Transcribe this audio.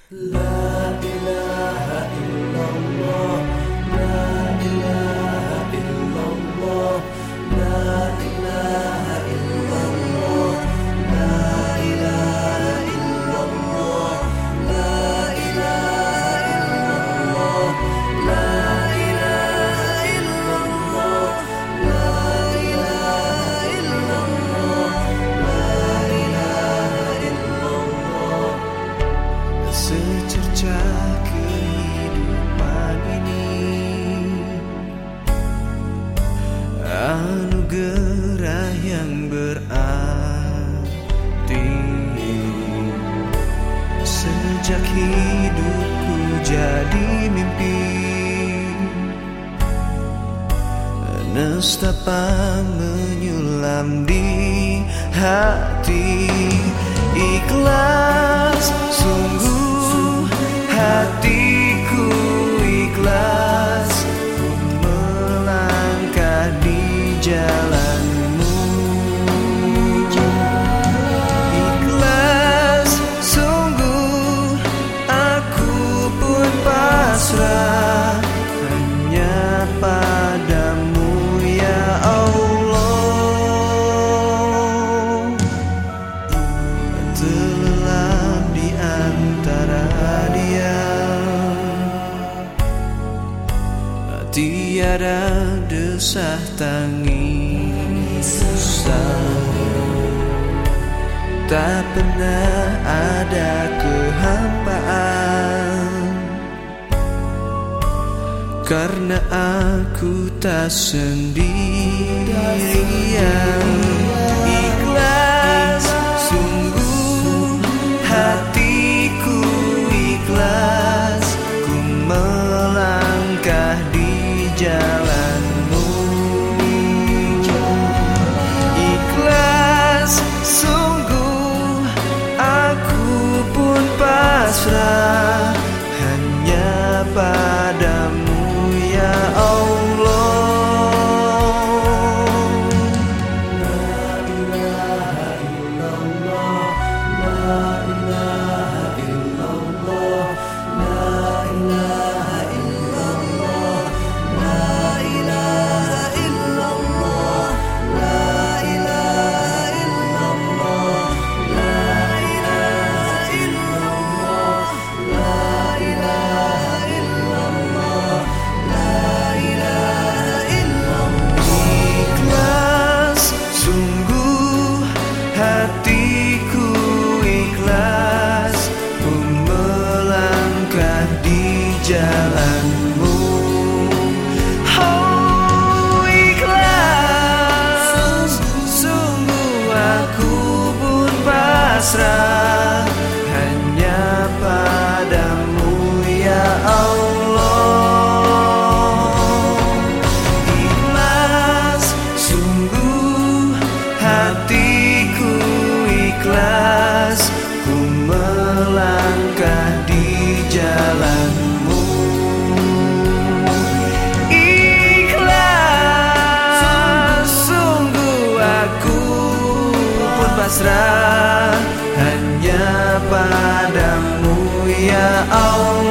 La ilaha illallah, la ilaha illallah, la ilaha illallah, la ilaha illallah, la ilaha illallah, la ilaha illallah, la ilaha illallah, la ilaha illallah. Secerca kehidupan ini anugerah yang berarti. Sejak hidupku jadi mimpi, nestapa menyulam di hati. Ikhlas sungguh hatiku, ikhlas ku melangkah di jalanmu. Ikhlas sungguh aku pun pasrah hanya padamu ya Allah. Terlelap di antara diam, tiada desah tangis, tak pernah ada kehampaan, karena aku tak sendirian. Ikhlas sungguh hatiku, ikhlas ku melangkah di jalanmu. Ikhlas sungguh aku pun pasrah hanya padamu ya Allah. Hatiku ikhlas ku melangkah di jalanmu. Oh ikhlas sungguh aku pun pasrah hanya padamu ya Allah. Ikhlas sungguh hatiku, ikhlas ku melangkah di jalanmu. Ikhlas sungguh aku pun pasrah hanya padamu ya Allah.